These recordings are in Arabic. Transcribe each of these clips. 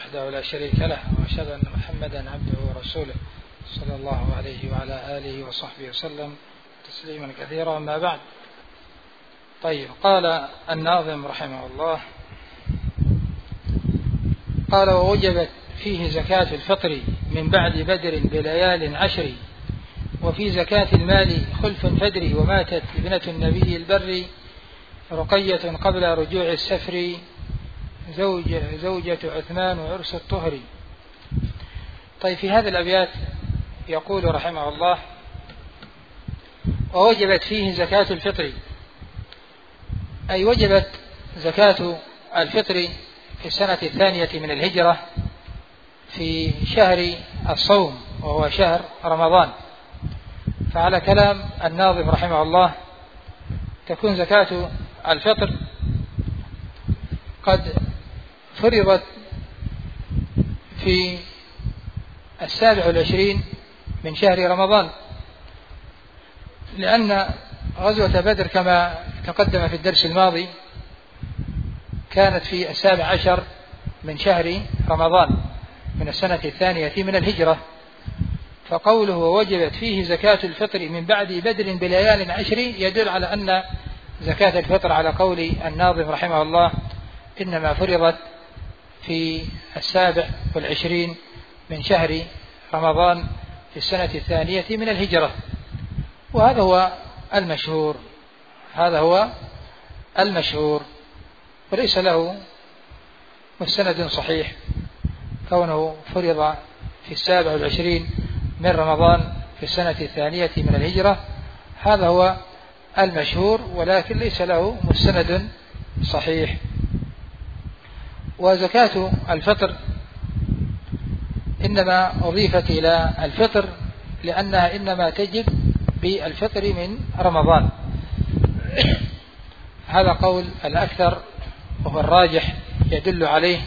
وحده لا شريك له، وأشهد أن محمدا عبده ورسوله صلى الله عليه وعلى آله وصحبه وسلم تسليما كثيرا. ما بعد. طيب، قال الناظم رحمه الله: قال: ووجبت فيه زكاة الفطر من بعد بدر بليال عشر، وفي زكاة المال خلف فدري، وماتت ابنة النبي البر رقية قبل رجوع السفر، زوجة عثمان وعرس الطهر. طيب، في هذه الأبيات يقول رحمه الله: ووجبت فيه زكاة الفطر، أي وجبت زكاة الفطر في السنة الثانية من الهجرة في شهر الصوم وهو شهر رمضان. فعلى كلام الناظم رحمه الله تكون زكاة الفطر قد فرضت في 27 من شهر رمضان، لأن غزوة بدر كما تقدم في الدرس الماضي كانت في 17 من شهر رمضان من السنة الثانية من الهجرة. فقوله ووجبت فيه زكاة الفطر من بعد بدر بليال عشر يدل على أن زكاة الفطر على قول الناظم رحمه الله إنما فرضت في 27 من شهر رمضان في السنة الثانية من الهجرة. وهذا هو المشهور، هذا هو المشهور، وليس له مستند صحيح كونه فرض في 27 من رمضان في السنة الثانية من الهجرة. هذا هو المشهور، ولكن ليس له مستند صحيح. وزكاة الفطر إنما أضيفت إلى الفطر لأنها إنما تجب بالفطر من رمضان. هذا قول الأكثر وهو الراجح، يدل عليه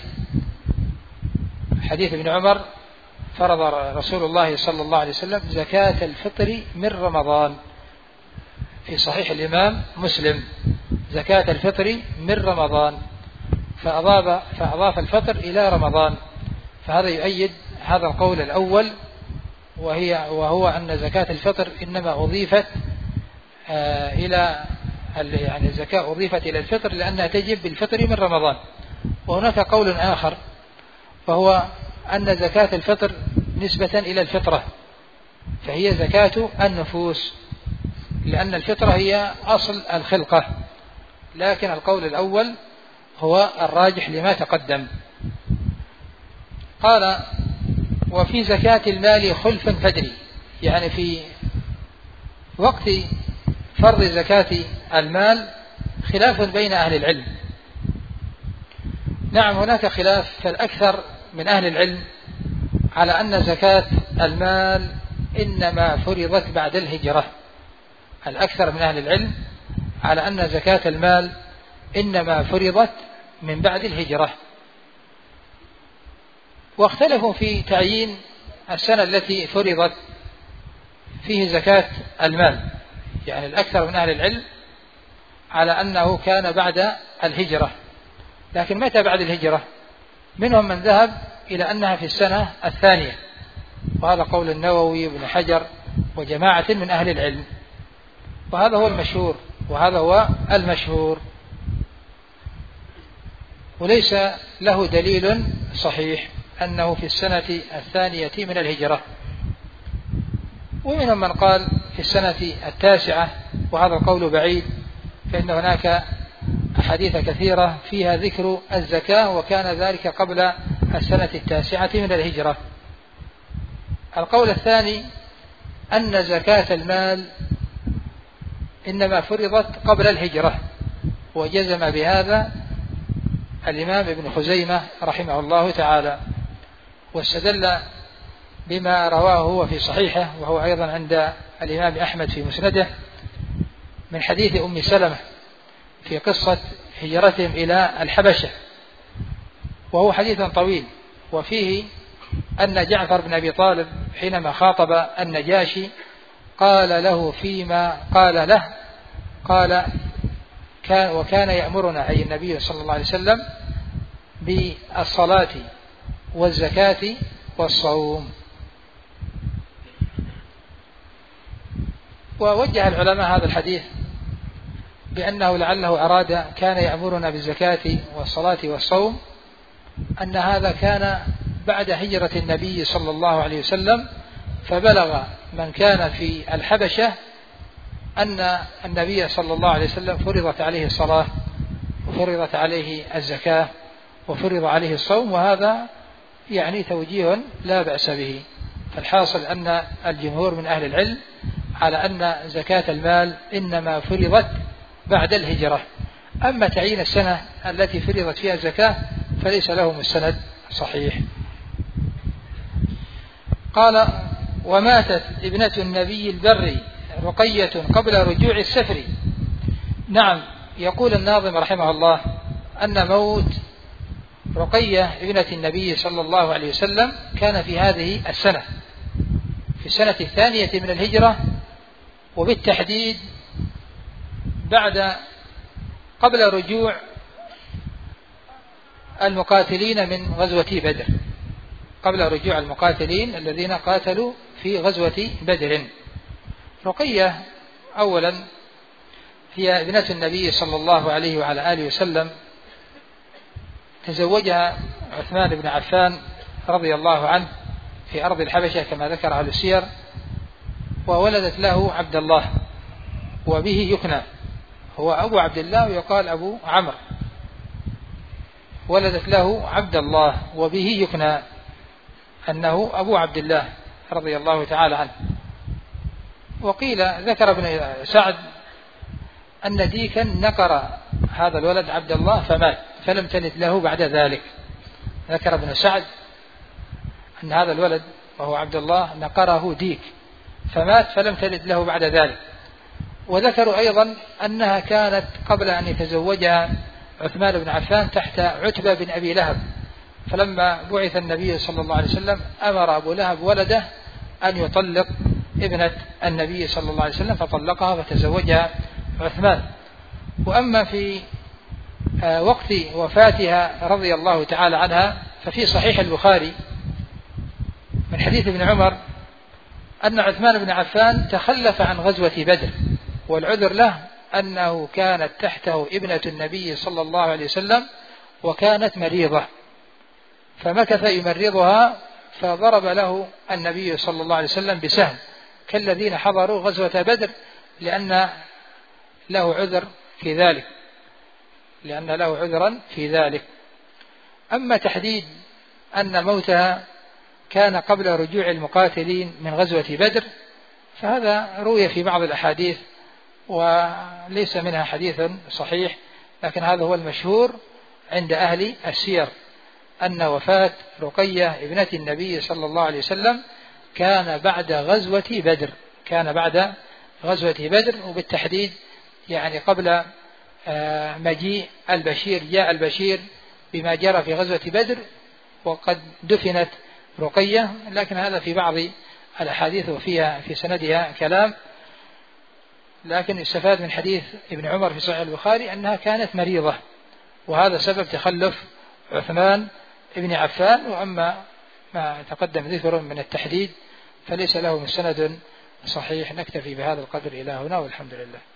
حديث ابن عمر: فرض رسول الله صلى الله عليه وسلم زكاة الفطر من رمضان، في صحيح الإمام مسلم: زكاة الفطر من رمضان، فأضاف الفطر إلى رمضان. فهذا يؤيد هذا القول الأول، وهو أن زكاة الفطر إنما أضيفت إلى يعني الزكاة أضيفت إلى الفطر لأنها تجب بالفطر من رمضان. وهناك قول آخر، وهو أن زكاة الفطر نسبة إلى الفطرة، فهي زكاة النفوس، لأن الفطرة هي أصل الخلقة. لكن القول الأول هو الراجح لما تقدم. قال: وفي زكاة المال خلف فدري، يعني في وقت فرض زكاة المال خلاف بين أهل العلم. نعم، هناك خلاف، فالأكثر من أهل العلم على أن زكاة المال إنما فرضت بعد الهجرة. الأكثر من أهل العلم على أن زكاة المال إنما فرضت من بعد الهجرة، واختلفوا في تعيين السنة التي فرضت فيه زكاة المال. يعني الأكثر من أهل العلم على أنه كان بعد الهجرة، لكن متى بعد الهجرة؟ منهم من ذهب إلى أنها في السنة الثانية، وهذا قول النووي وابن حجر وجماعة من أهل العلم، وهذا هو المشهور، وهذا هو المشهور، وليس له دليل صحيح أنه في السنة الثانية من الهجرة. ومنهم من قال في السنة التاسعة، وهذا القول بعيد، فإن هناك أحاديث كثيرة فيها ذكر الزكاة، وكان ذلك قبل السنة التاسعة من الهجرة. القول الثاني أن زكاة المال إنما فرضت قبل الهجرة، وجزم بهذا الإمام ابن خزيمة رحمه الله تعالى، واستدل بما رواه هو في صحيحه، وهو أيضا عند الإمام أحمد في مسنده، من حديث أم سلمة في قصة هجرتهم إلى الحبشة، وهو حديث طويل، وفيه أن جعفر بن أبي طالب حينما خاطب النجاشي قال له فيما قال له، قال: وكان يأمرنا، أي النبي صلى الله عليه وسلم، بالصلاة والزكاة والصوم. ووجه العلماء هذا الحديث بأنه لعله أراد كان يأمرنا بالزكاة والصلاة والصوم، أن هذا كان بعد هجرة النبي صلى الله عليه وسلم، فبلغ من كان في الحبشة أن النبي صلى الله عليه وسلم فرضت عليه الصلاة وفرضت عليه الزكاة وفرض عليه الصوم، وهذا يعني توجيه لا بأس به. فالحاصل أن الجمهور من أهل العلم على أن زكاة المال إنما فرضت بعد الهجرة. أما تعيين السنة التي فرضت فيها الزكاة فليس له مستند صحيح. قال: وماتت ابنة النبي البر رقية قبل رجوع السفر. نعم، يقول الناظم رحمه الله أن موت رقية ابنة النبي صلى الله عليه وسلم كان في هذه السنة، في السنة الثانية من الهجرة، وبالتحديد قبل رجوع المقاتلين من غزوة بدر، قبل رجوع المقاتلين الذين قاتلوا في غزوة بدر. رقية أولا هي ابنة النبي صلى الله عليه وعلى آله وسلم، تزوجها عثمان بن عفان رضي الله عنه في أرض الحبشة كما ذكر أهل السير، وولدت له عبد الله وبه يكنى، هو أبو عبد الله ويقال أبو عمرو، ولدت له عبد الله وبه يكنى أنه أبو عبد الله رضي الله تعالى عنه. وقيل ذكر ابن سعد أن ديكا نقر هذا الولد عبد الله فمات فلم تلد له بعد ذلك. ذكر ابن سعد أن هذا الولد وهو عبد الله نقره ديك فمات فلم تلد له بعد ذلك. وذكروا أيضا أنها كانت قبل أن يتزوجها عثمان بن عفان تحت عتبة بن أبي لهب، فلما بعث النبي صلى الله عليه وسلم أمر أبو لهب ولده أن يطلق ابنة النبي صلى الله عليه وسلم فطلقها فتزوجها عثمان. وأما في وقت وفاتها رضي الله تعالى عنها ففي صحيح البخاري من حديث ابن عمر أن عثمان بن عفان تخلف عن غزوة بدر، والعذر له أنه كانت تحته ابنة النبي صلى الله عليه وسلم وكانت مريضة، فمكث يمرضها فضرب له النبي صلى الله عليه وسلم بسهم كالذين حضروا غزوة بدر لأن له عذر في ذلك، أما تحديد أن موتها كان قبل رجوع المقاتلين من غزوة بدر فهذا روي في بعض الأحاديث وليس منها حديث صحيح، لكن هذا هو المشهور عند أهل السير أن وفاة رقية ابنة النبي صلى الله عليه وسلم كان بعد غزوة بدر، وبالتحديد يعني قبل مجيء البشير. جاء البشير بما جرى في غزوة بدر وقد دفنت رقية، لكن هذا في بعض الأحاديث وفيها في سندها كلام، لكن استفاد من حديث ابن عمر في صحيح البخاري أنها كانت مريضة، وهذا سبب تخلف عثمان ابن عفان. وأما ما تقدم ذكر من التحديد فليس له مستند صحيح. نكتفي بهذا القدر إلى هنا والحمد لله.